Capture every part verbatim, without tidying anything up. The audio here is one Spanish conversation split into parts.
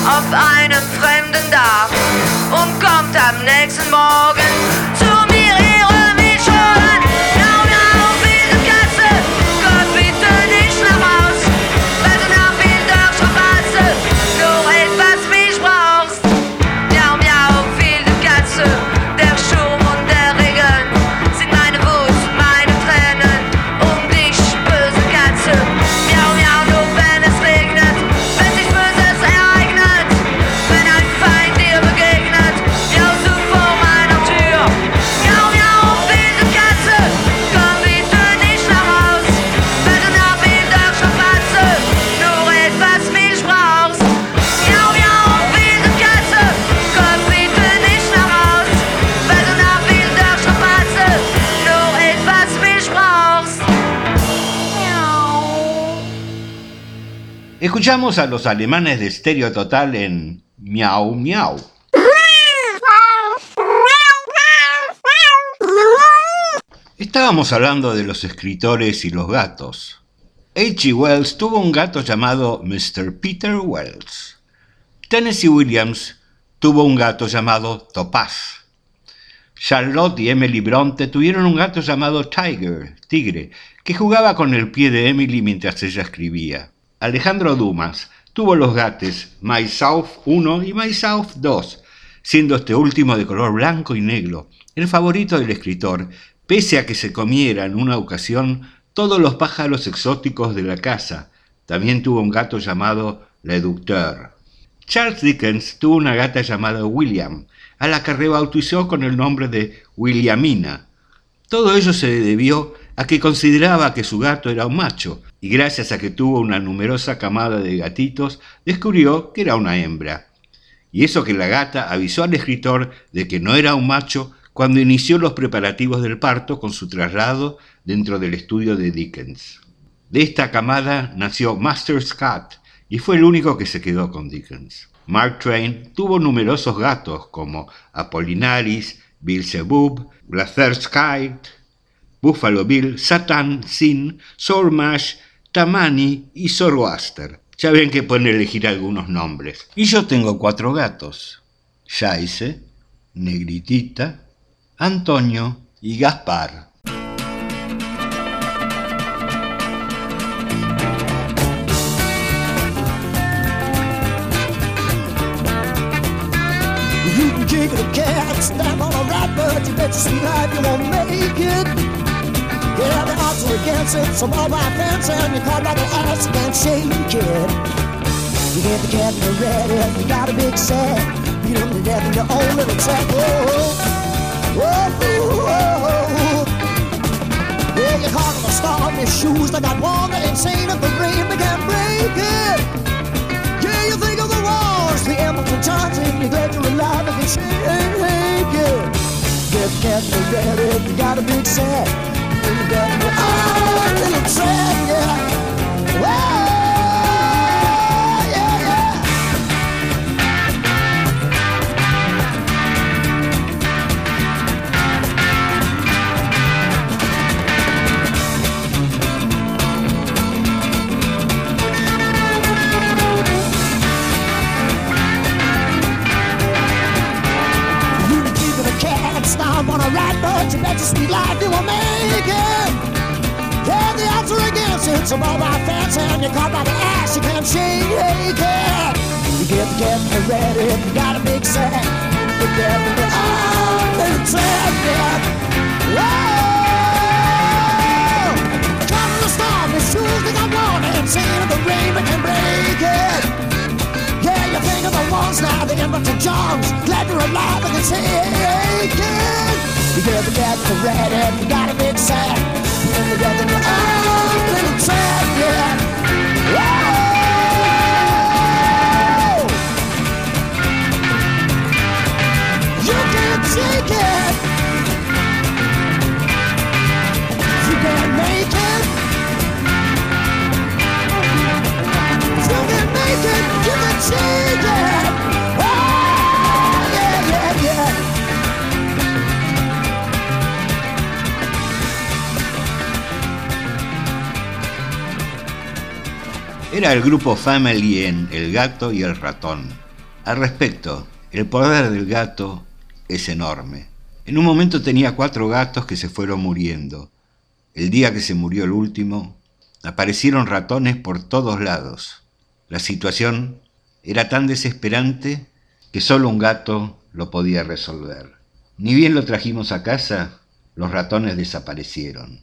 auf einem fremden Dach und kommt am nächsten Morgen zu mir, ihre mich schon. Miau, miau, wilde Katze, Gott bitte nicht nach Haus, weil du nach wilder Strapaze nur etwas Milch brauchst. Miau, miau, wilde Katze, der Sturm und der Regen sind meine Wut, meine Tränen um dich, böse Katze. Miau, miau, nur wenn es regnet, wenn sich Böses ereignet, wenn ein Feind dir begegnet, miaust du vor meiner Tür. Miau, miau, wilde Katze, komm bitte nicht nach Haus, weil du nach wilder Strapaze nur etwas Milch brauchst. Miau, miau, wilde Katze, komm bitte nicht nach Haus, weil du nach wilder Strapaze nur etwas Milch brauchst. Miau. Escuchamos a los alemanes de Stereo Total en Miau Miau. Estábamos hablando de los escritores y los gatos. H G Wells tuvo un gato llamado mister Peter Wells. Tennessee Williams tuvo un gato llamado Topaz. Charlotte y Emily Bronte tuvieron un gato llamado Tiger, Tigre, que jugaba con el pie de Emily mientras ella escribía. Alejandro Dumas tuvo los gatos My South uno y My South dos, siendo este último de color blanco y negro, el favorito del escritor, pese a que se comiera en una ocasión todos los pájaros exóticos de la casa. También tuvo un gato llamado Le Docteur. Charles Dickens tuvo una gata llamada William, a la que rebautizó con el nombre de Williamina. Todo ello se debió a que consideraba que su gato era un macho, y gracias a que tuvo una numerosa camada de gatitos, descubrió que era una hembra. Y eso que la gata avisó al escritor de que no era un macho cuando inició los preparativos del parto con su traslado dentro del estudio de Dickens. De esta camada nació Master's Cat, y fue el único que se quedó con Dickens. Mark Twain tuvo numerosos gatos como Apollinaris, Beelzebub, Blatherskite, Buffalo Bill, Satan, Sin, Sormash, Tamani y Zoroaster. Ya ven que pueden elegir algunos nombres. Y yo tengo cuatro gatos: Jaise, Negritita, Antonio y Gaspar. You can kick a cat, stand on a rat, but you bet your sweet life you won't make it. Yeah, the odds are against it, so all my fence and you caught like an ass, you can't shake it. You get the cat and the red, and you got a big sack, beat him to death in your own little trap. Whoa, whoa, whoa. Yeah, you're caught in a storm, your shoes, they got warm, they ain't seen if the rain, they can't break it. Yeah, you think of the wars, the Hamilton times, and you're glad you're alive and can shake it. Get the cat and the red, and you got a big sack, beat him to death in your own little trap, yeah. Whoa. Stomp on a rat, but you bet your sweet life you will make it. Yeah, the odds are against it, so all my fans and you're caught by the ass, you can't shake it. You get the cat and the red, if you got a big sack, you get the oh, little trap, yeah. Whoa! Caught in the storm, your shoes they got worn, and saying of the rain, but can break it. Yeah, you think of the ones now, the Edmonton Johns, glad you're alive and can shake it. You get the cat and the red, and you got a big sack, put them together in your own little trap, yeah. Whoa! You can't take it. You can't make it. You can make it. You can take it. Oh, yeah, yeah, yeah. Era el grupo Family en El gato y el ratón. Al respecto, el poder del gato es enorme. En un momento tenía cuatro gatos que se fueron muriendo. El día que se murió el último, aparecieron ratones por todos lados. La situación era tan desesperante que solo un gato lo podía resolver. Ni bien lo trajimos a casa, los ratones desaparecieron.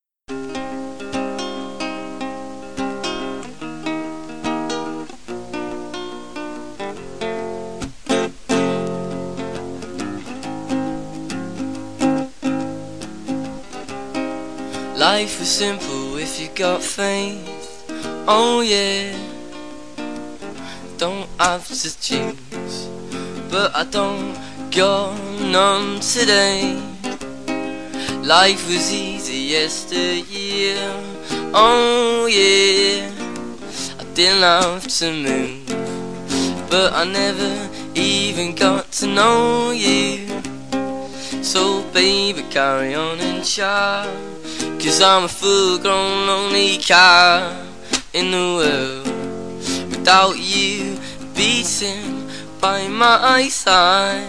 Life is simple if you got faith. Oh yeah. Don't have to choose, but I don't got none today. Life was easy yesteryear. Oh yeah. I didn't have to move, but I never even got to know you. So baby, carry on and shout, 'cause I'm a full-grown lonely cat in the world without you beating by my side.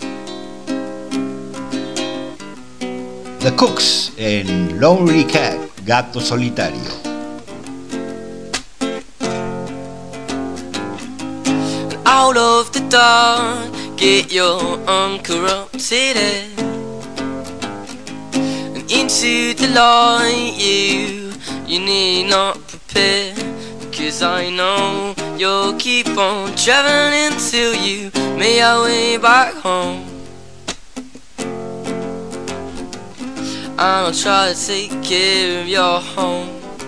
The Cooks en Lonely Cat, Gato Solitario. Out of the dark, get your uncorrupted head, and into the light you, you need not prepare, because I know you'll keep on traveling till you make your way back home. And I'll try to take care of your home.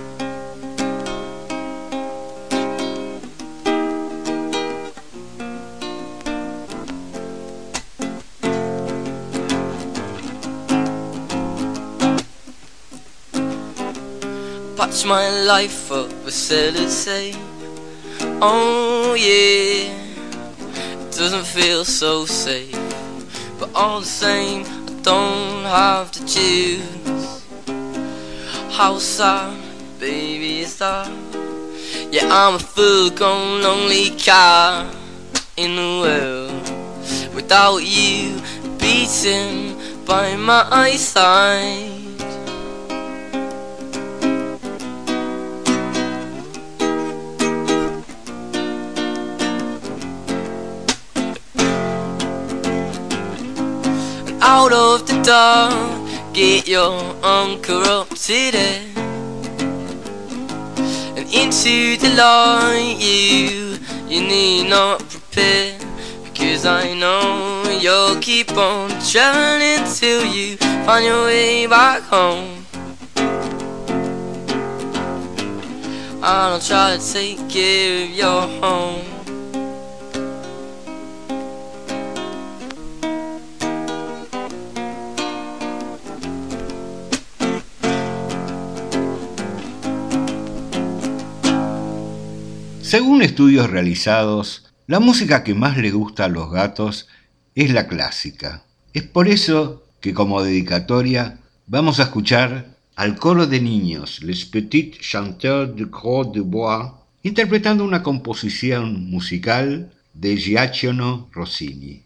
Patch my life up with sellotape. Oh yeah, it doesn't feel so safe, but all the same I don't have to choose. How sad, baby, is that? Yeah, I'm a full-grown lonely cat in the world without you beating by my side. Out of the dark, get your uncorrupted head, and into the light you, you need not prepare, because I know you'll keep on traveling till you find your way back home. And I'll try to take care of your home. Según estudios realizados, la música que más le gusta a los gatos es la clásica. Es por eso que como dedicatoria vamos a escuchar al coro de niños, Les Petits Chanteurs du Gros du Bois, interpretando una composición musical de Gioachino Rossini.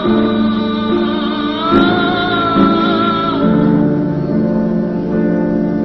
Thank you.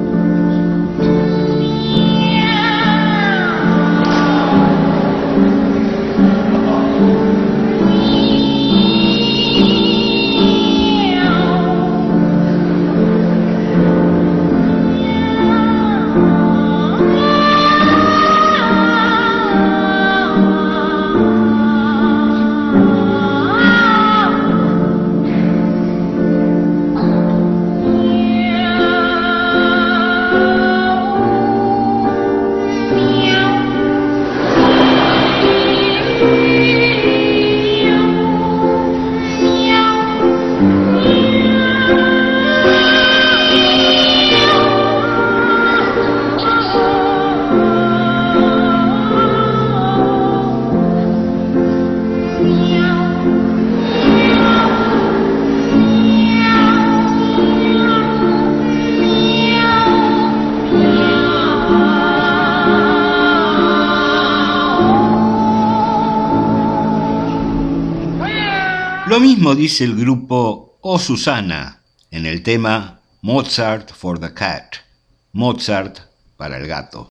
mismo dice el grupo Oh Susana en el tema Mozart for the Cat, Mozart para el gato.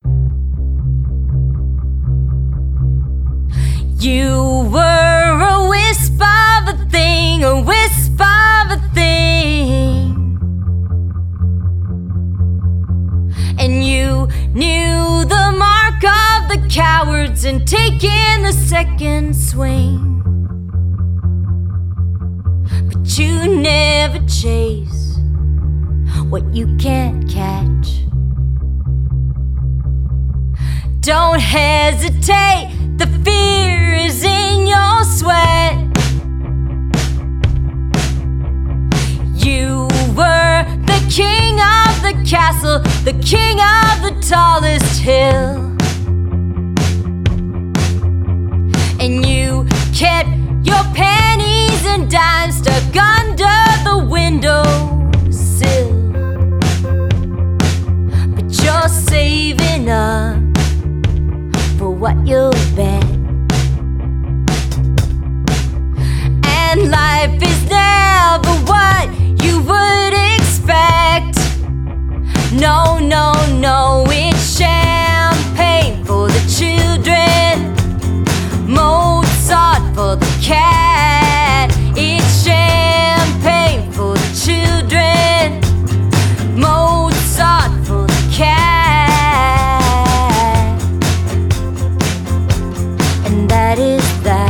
You were a wisp of a thing, a wisp of a thing, and you knew the mark of the cowards and taking the second swing, but you never chase what you can't catch. Don't hesitate, the fear is in your sweat. You were the king of the castle, the king of the tallest hill, and you kept your pennies and dimes stuck under the windowsill, but you're saving up for what you'll bet. And life is never what you would expect. No, no, no, it's champagne for the children, Mozart for the cat. It's champagne for the children, Mozart for the cat. And that is that.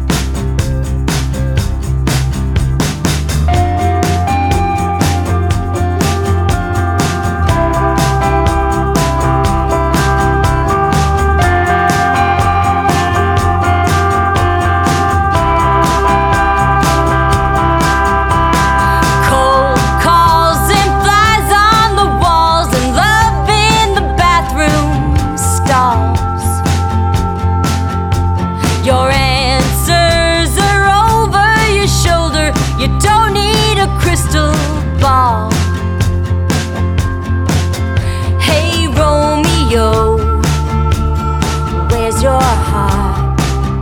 Hey Romeo, where's your heart?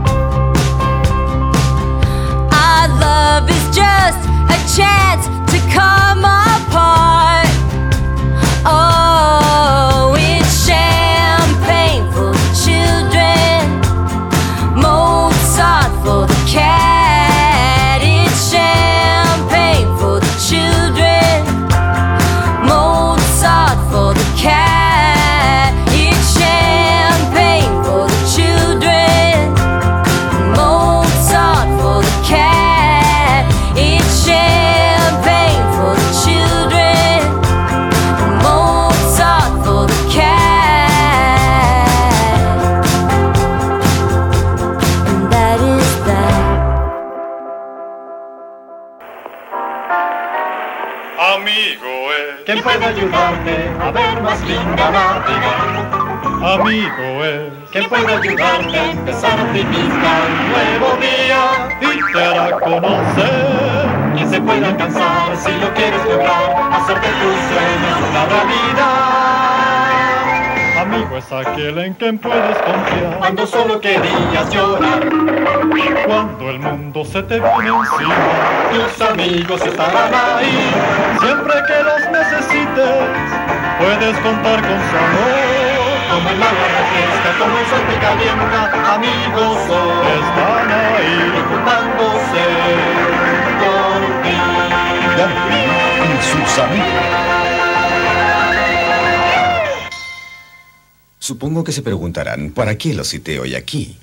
Our love is just a chance to come apart. Oh, it's champagne for the children, Mozart for the cat. It's champagne for the children, Mozart for the cat. It's champagne for the children, Mozart for the cat. It's champagne for the children, Mozart for the cat. And that is that. Amigo es, ¿Quién puede ayudarte a ver más linda la vida? amigo es, ¿Quién puede ayudarte a empezar a vivir un nuevo día? y te hará conocer. ¿Quién se puede alcanzar si lo quieres lograr? Hacer de tus sueños una realidad. Amigo es aquel en quien puedes confiar. Cuando solo querías llorar, Cuando el mundo se te viene encima, tus amigos estarán ahí. siempre que los necesites, puedes contar con su amor. Como el agua refresca, como el sol te calienta, amigos son. Están ahí. Preocupándose por ti. Garfield y sus amigos. Supongo que se preguntarán, ¿para qué lo cité hoy aquí?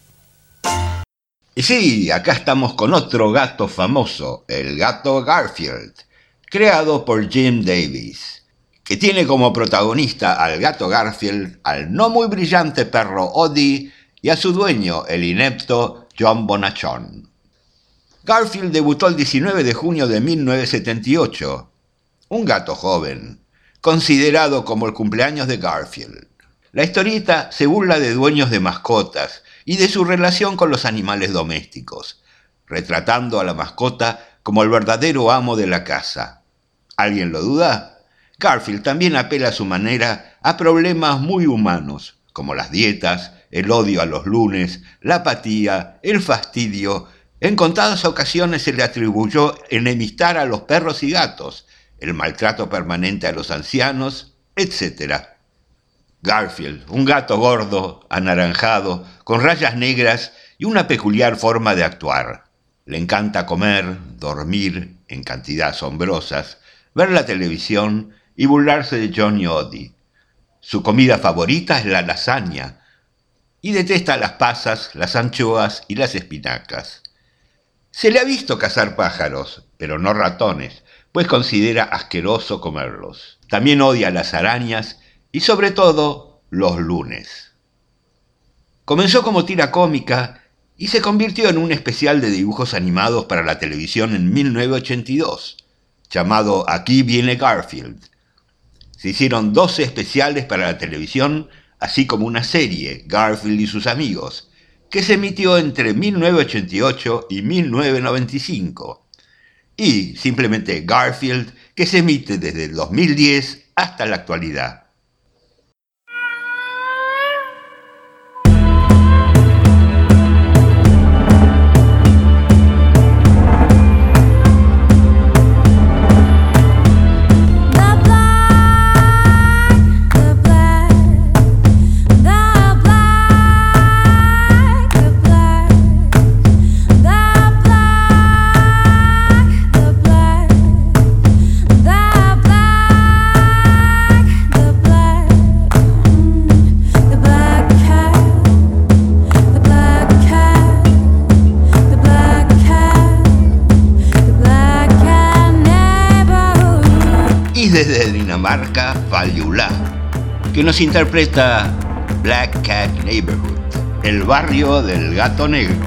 Y sí, acá estamos con otro gato famoso, el gato Garfield, creado por Jim Davis, que tiene como protagonista al gato Garfield, al no muy brillante perro Odie y a su dueño, el inepto John Bonachon. Garfield debutó el diecinueve de junio de mil novecientos setenta y ocho, un gato joven, considerado como el cumpleaños de Garfield. La historieta se burla de dueños de mascotas y de su relación con los animales domésticos, retratando a la mascota como el verdadero amo de la casa. ¿Alguien lo duda? Garfield también apela a su manera a problemas muy humanos, como las dietas, el odio a los lunes, la apatía, el fastidio En contadas ocasiones se le atribuyó enemistar a los perros y gatos, el maltrato permanente a los ancianos, etcétera. Garfield, un gato gordo, anaranjado, con rayas negras y una peculiar forma de actuar. Le encanta comer, dormir en cantidad asombrosas, ver la televisión y burlarse de John y Odie. Su comida favorita es la lasaña y detesta las pasas, las anchoas y las espinacas. Se le ha visto cazar pájaros, pero no ratones, pues considera asqueroso comerlos. También odia las arañas y sobre todo los lunes. Comenzó como tira cómica y se convirtió en un especial de dibujos animados para la televisión en mil novecientos ochenta y dos, llamado Aquí viene Garfield. Se hicieron doce especiales para la televisión, así como una serie, Garfield y sus amigos, que se emitió entre mil novecientos ochenta y ocho y mil novecientos noventa y cinco, y simplemente Garfield, que se emite desde el dos mil diez hasta la actualidad. Desde Dinamarca, Faliula, que nos interpreta Black Cat Neighborhood, el barrio del gato negro.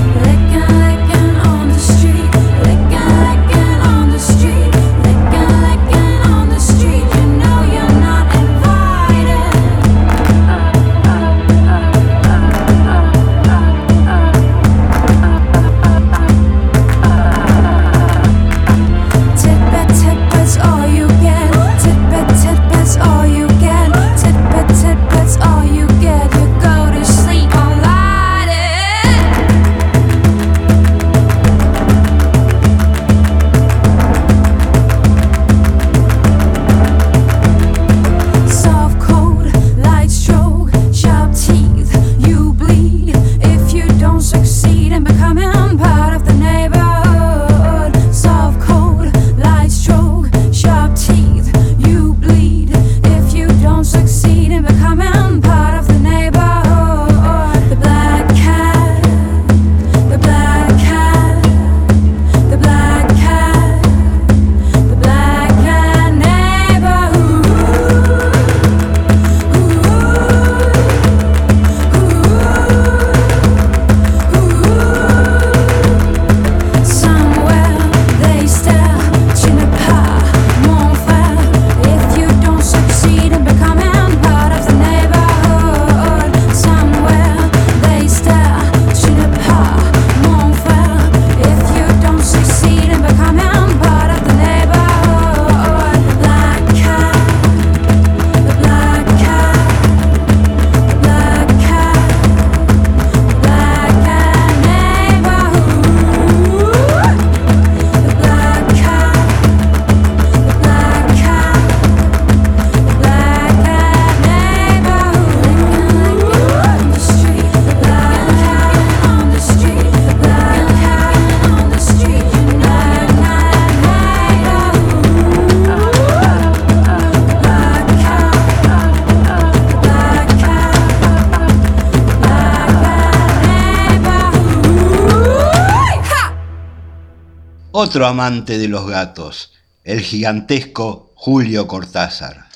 Otro amante de los gatos, el gigantesco Julio Cortázar.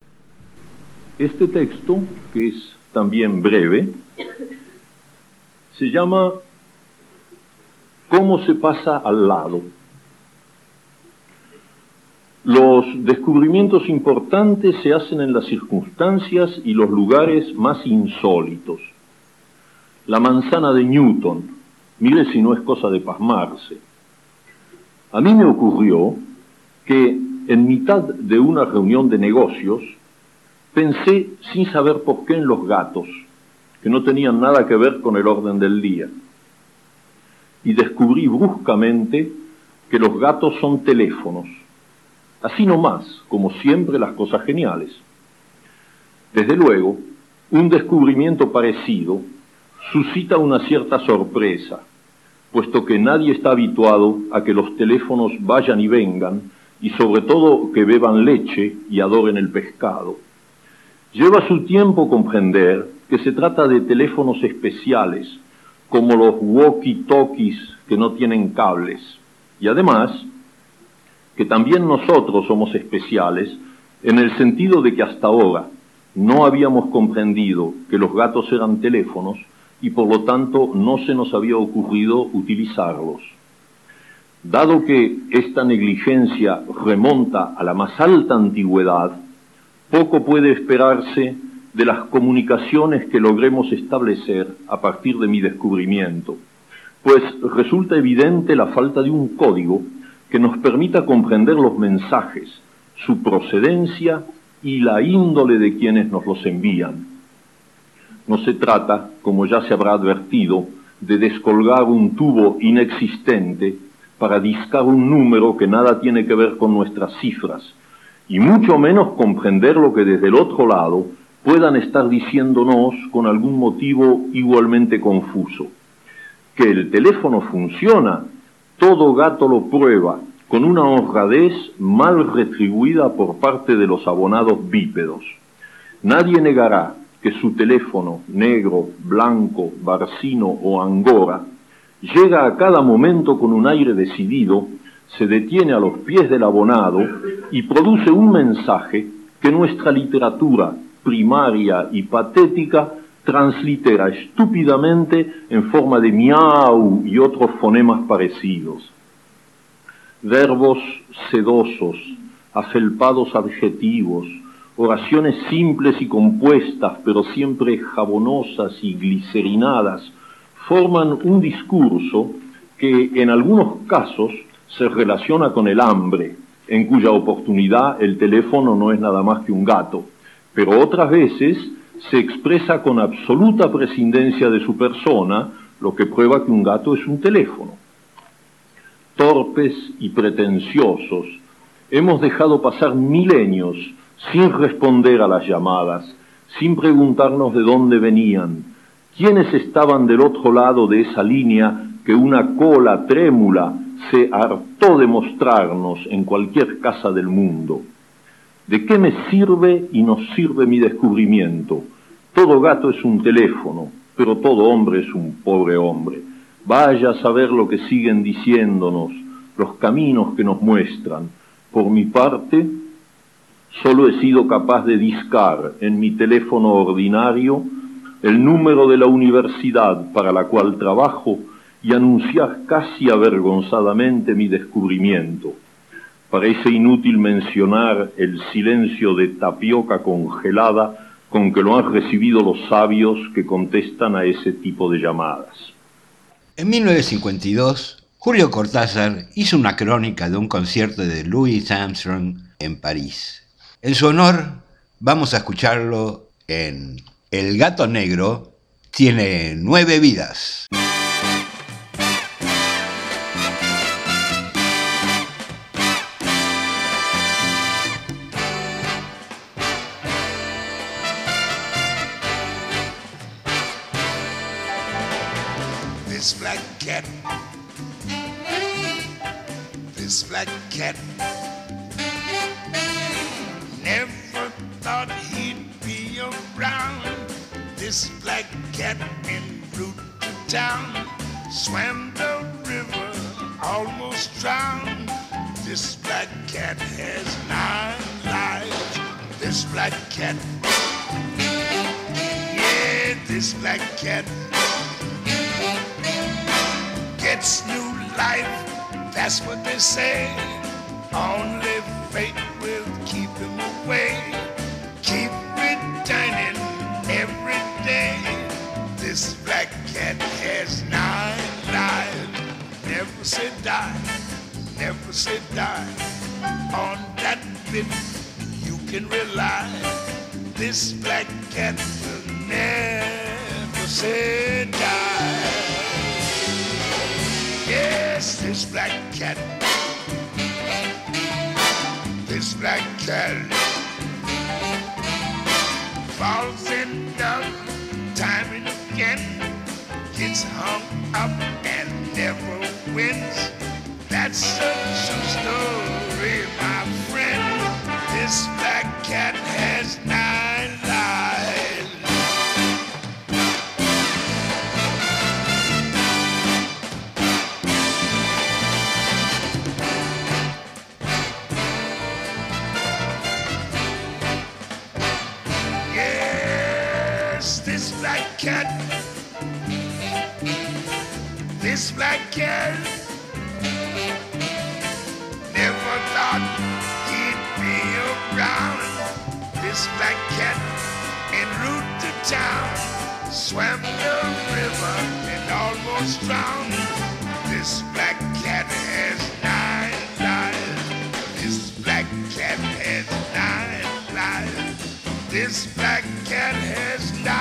Este texto, que es también breve, se llama ¿Cómo se pasa al lado? Los descubrimientos importantes se hacen en las circunstancias y los lugares más insólitos. La manzana de Newton, mire si no es cosa de pasmarse. A mí me ocurrió que en mitad de una reunión de negocios pensé sin saber por qué en los gatos, que no tenían nada que ver con el orden del día. y descubrí bruscamente que los gatos son teléfonos. Así nomás, como siempre las cosas geniales. Desde luego, un descubrimiento parecido suscita una cierta sorpresa, puesto que nadie está habituado a que los teléfonos vayan y vengan, y sobre todo que beban leche y adoren el pescado. Lleva su tiempo comprender que se trata de teléfonos especiales, como los walkie-talkies que no tienen cables, y además que también nosotros somos especiales en el sentido de que hasta ahora no habíamos comprendido que los gatos eran teléfonos y por lo tanto no se nos había ocurrido utilizarlos. Dado que esta negligencia remonta a la más alta antigüedad, poco puede esperarse de las comunicaciones que logremos establecer a partir de mi descubrimiento, pues resulta evidente la falta de un código que nos permita comprender los mensajes, su procedencia y la índole de quienes nos los envían. No se trata, como ya se habrá advertido, de descolgar un tubo inexistente para discar un número que nada tiene que ver con nuestras cifras, y mucho menos comprender lo que desde el otro lado puedan estar diciéndonos con algún motivo igualmente confuso. Que el teléfono funciona, todo gato lo prueba, con una honradez mal retribuida por parte de los abonados bípedos. Nadie negará que su teléfono, negro, blanco, barcino o angora, llega a cada momento con un aire decidido, se detiene a los pies del abonado y produce un mensaje que nuestra literatura primaria y patética translitera estúpidamente en forma de miau y otros fonemas parecidos. Verbos sedosos, afelpados adjetivos, oraciones simples y compuestas, pero siempre jabonosas y glicerinadas, forman un discurso que en algunos casos se relaciona con el hambre, en cuya oportunidad el teléfono no es nada más que un gato, pero otras veces se expresa con absoluta prescindencia de su persona, lo que prueba que un gato es un teléfono. Torpes y pretenciosos, hemos dejado pasar milenios sin responder a las llamadas, sin preguntarnos de dónde venían, quiénes estaban del otro lado de esa línea que una cola trémula se hartó de mostrarnos en cualquier casa del mundo. ¿De qué me sirve y nos sirve mi descubrimiento? Todo gato es un teléfono, pero todo hombre es un pobre hombre. Vaya a saber lo que siguen diciéndonos, los caminos que nos muestran. Por mi parte, solo he sido capaz de discar en mi teléfono ordinario el número de la universidad para la cual trabajo y anunciar casi avergonzadamente mi descubrimiento. Parece inútil mencionar el silencio de tapioca congelada con que lo han recibido los sabios que contestan a ese tipo de llamadas. En mil novecientos cincuenta y dos, Julio Cortázar hizo una crónica de un concierto de Louis Armstrong en París. En su honor, vamos a escucharlo en El gato negro tiene nueve vidas. This black cat, this black cat, never thought he'd be around. This black cat en route to town, swam the river, almost drowned. This black cat has nine lives. This black cat, yeah, this black cat gets new life, that's what they say. Only fate will keep him away. Keep returning every day. This black cat has nine lives. Never say die, never say die. On that bit you can rely. This black cat will never say die. Yes, this black cat, this black cat falls in love time and again, gets hung up and never wins. That's a true story, my friend. This black cat has nine lives. Yes, this black cat, this black cat never thought he'd be around. This black cat en route to town swam the river and almost drowned. This black cat has nine lives. This black cat has nine lives. This black cat has nine